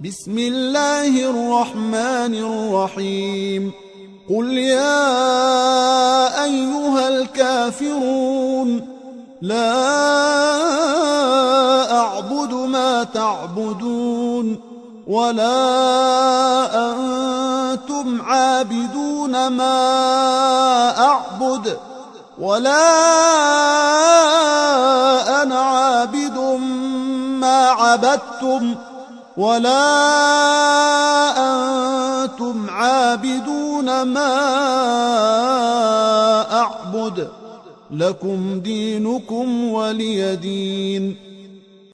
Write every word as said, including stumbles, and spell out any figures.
بسم الله الرحمن الرحيم قل يا أيها الكافرون لا أعبد ما تعبدون ولا أنتم عابدون ما أعبد ولا أنا عابد ما عبدتم ولا أنتم عابدون ما أعبد لكم دينكم ولي دين.